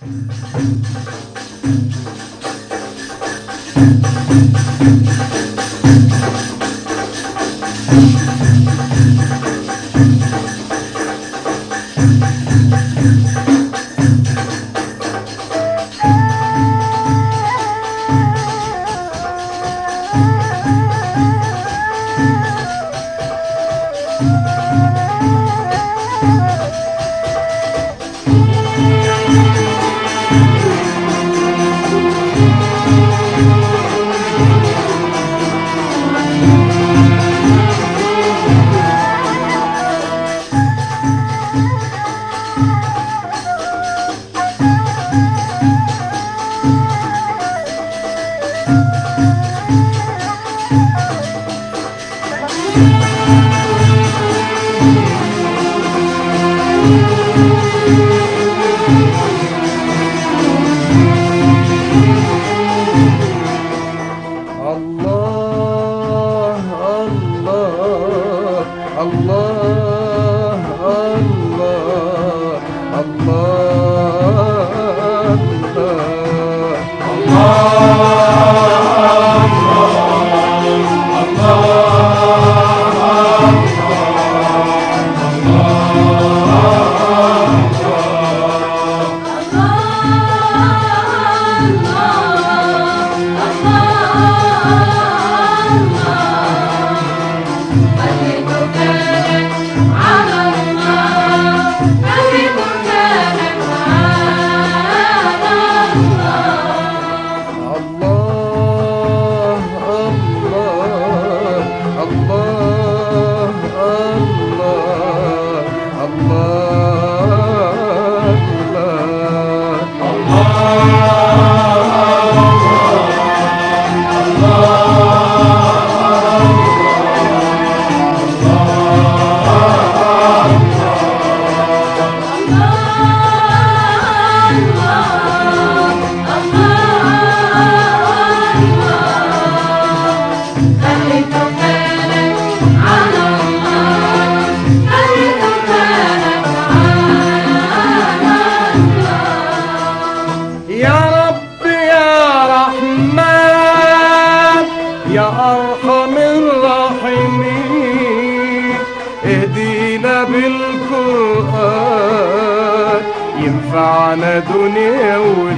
بالقرآن ينفعنا دنيا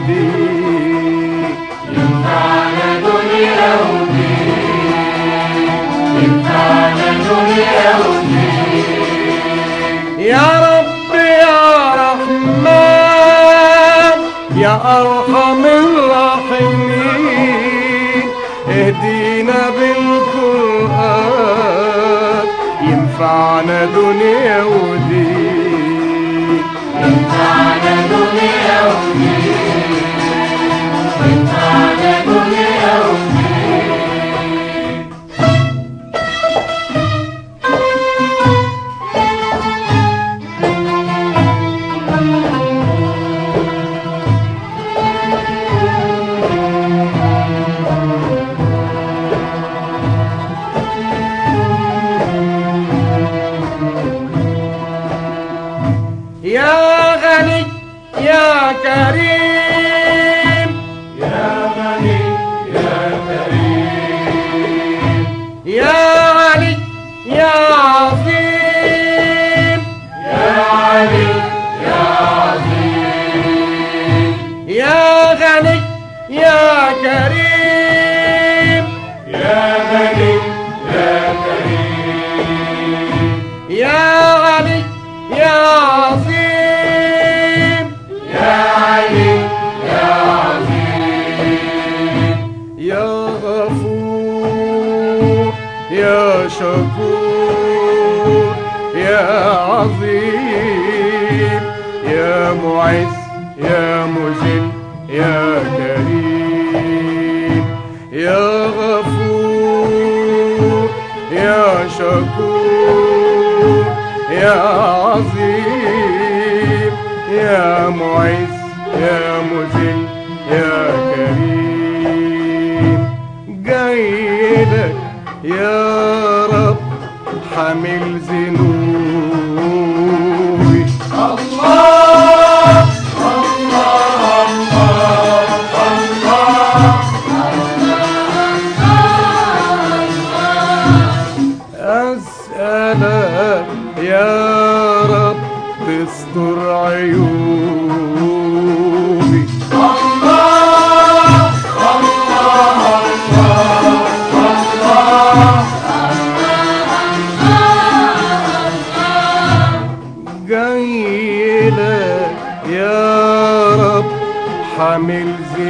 ودين، ينفعنا دنيا ودين، ينفعنا دنيا ودين. يا رب يا رحمن يا أرحم الراحمين اهدينا بالقرآن ينفعنا دنيا ودين، ينفعنا دنيا ودين، ينفعنا دنيا ودين. يا غني يا كريم، يا غني يا كريم، يا علي يا عظيم، يا علي يا عظيم. يا غني يا كريم، يا غني يا كريم، يا علي يا عظيم، يا علي يا عظيم. يا غفور يا شكور يا عظيم، يا معز يا مذل يا كريم، يا غفور يا شكور يا عظيم، يا معز يا مذل يا كريم. جايلك يا رب حامل ذنوبي، الله الله يا رب حامل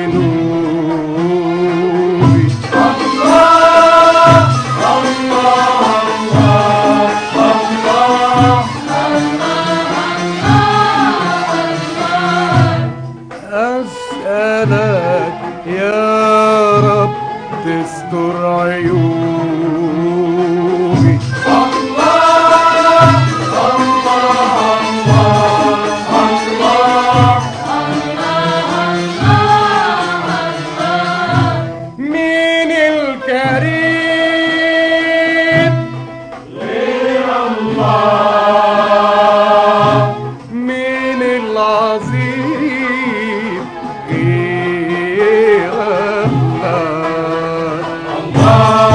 ذنوبي. الله الله الله أسألك يا رب تستر عيوبي. مين الكريم غير الله؟ مين العظيم غير الله؟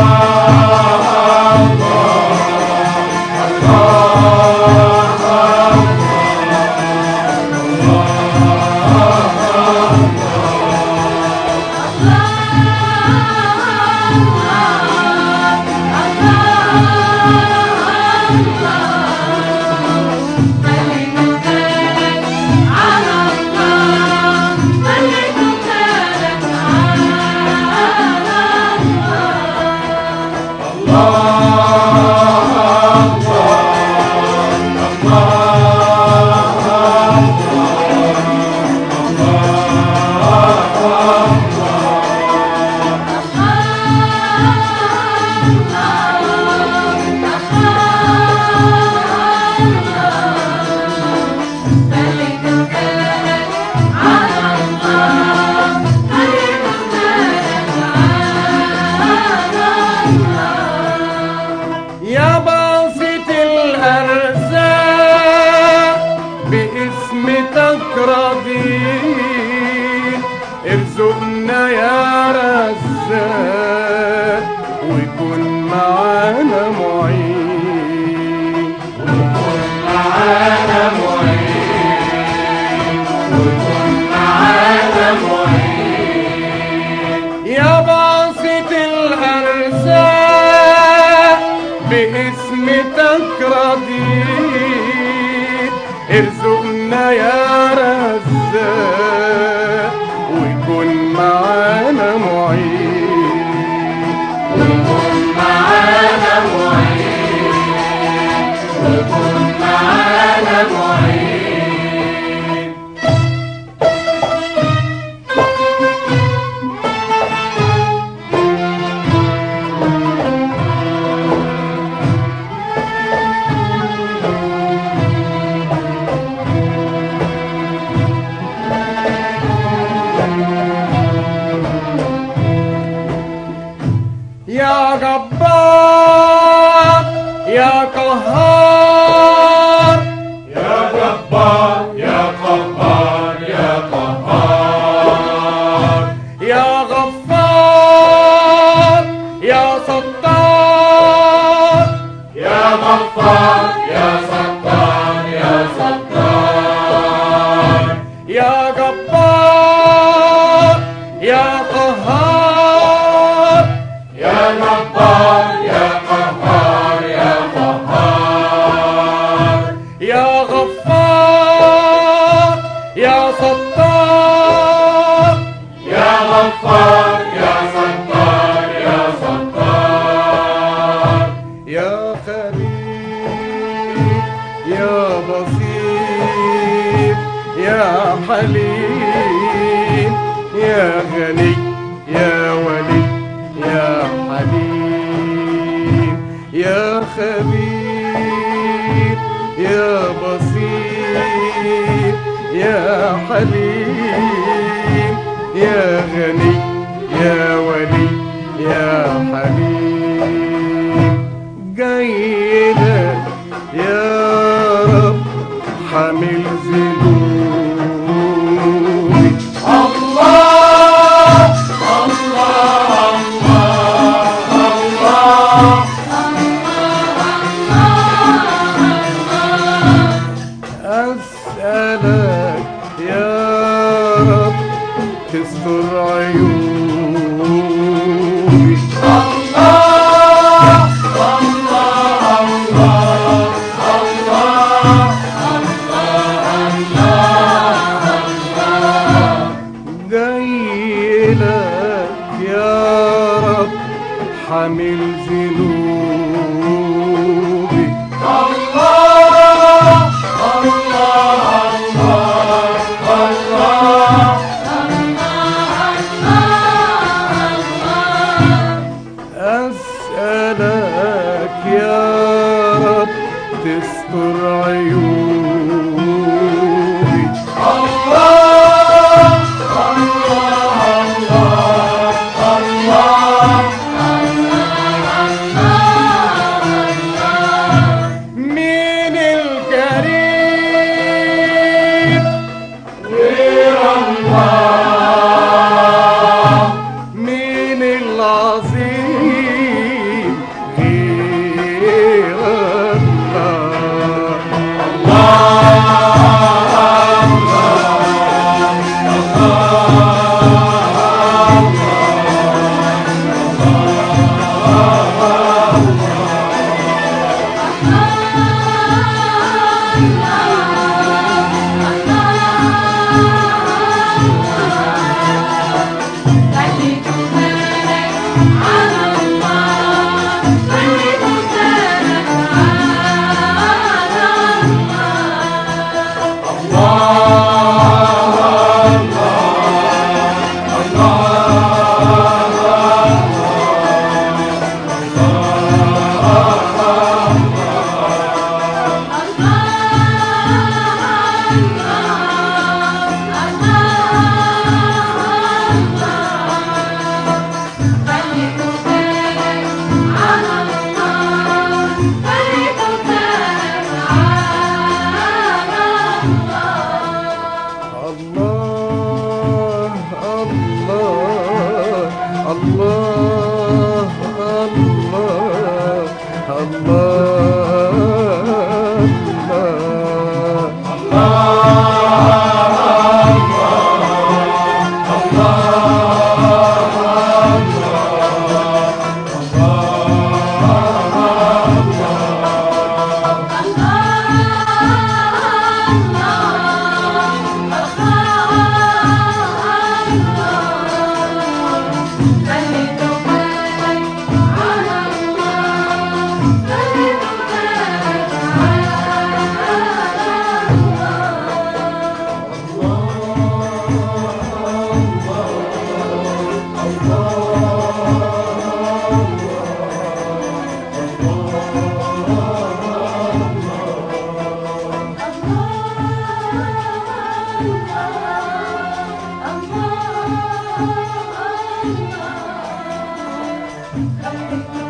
يا باسط الأرزاق باسمتك راضين، ارزقنا يا رزاق ويكون معانا معين. وكن معانا معين، وكن معانا معين. يا باسط الأرزاق باسمتك راضين، ارزقنا يا رزاق ويكون معانا معين. وكن معانا معين، وكن معانا معين. يا جبار يا قهار، يا جبار يا قهار يا قهار. يا غفار يا ستار، يا غفار يا ستار يا ستار. يا جبار يا قهار، يا جبار يا قهار يا قهار. يا غفار يا ستار، يا غفار يا ستار يا ستار. يا خليل يا بسيط يا حليم، يا غني يا ولي يا حليم. يا خبير يا بسيط يا حليم، يا غني يا ولي يا حليم. جاي لك يا رب حامل ذنوبي. الله الله الله أسألك يا رب تستر عيوبي. الله الله الله الله الله الله الله الله الله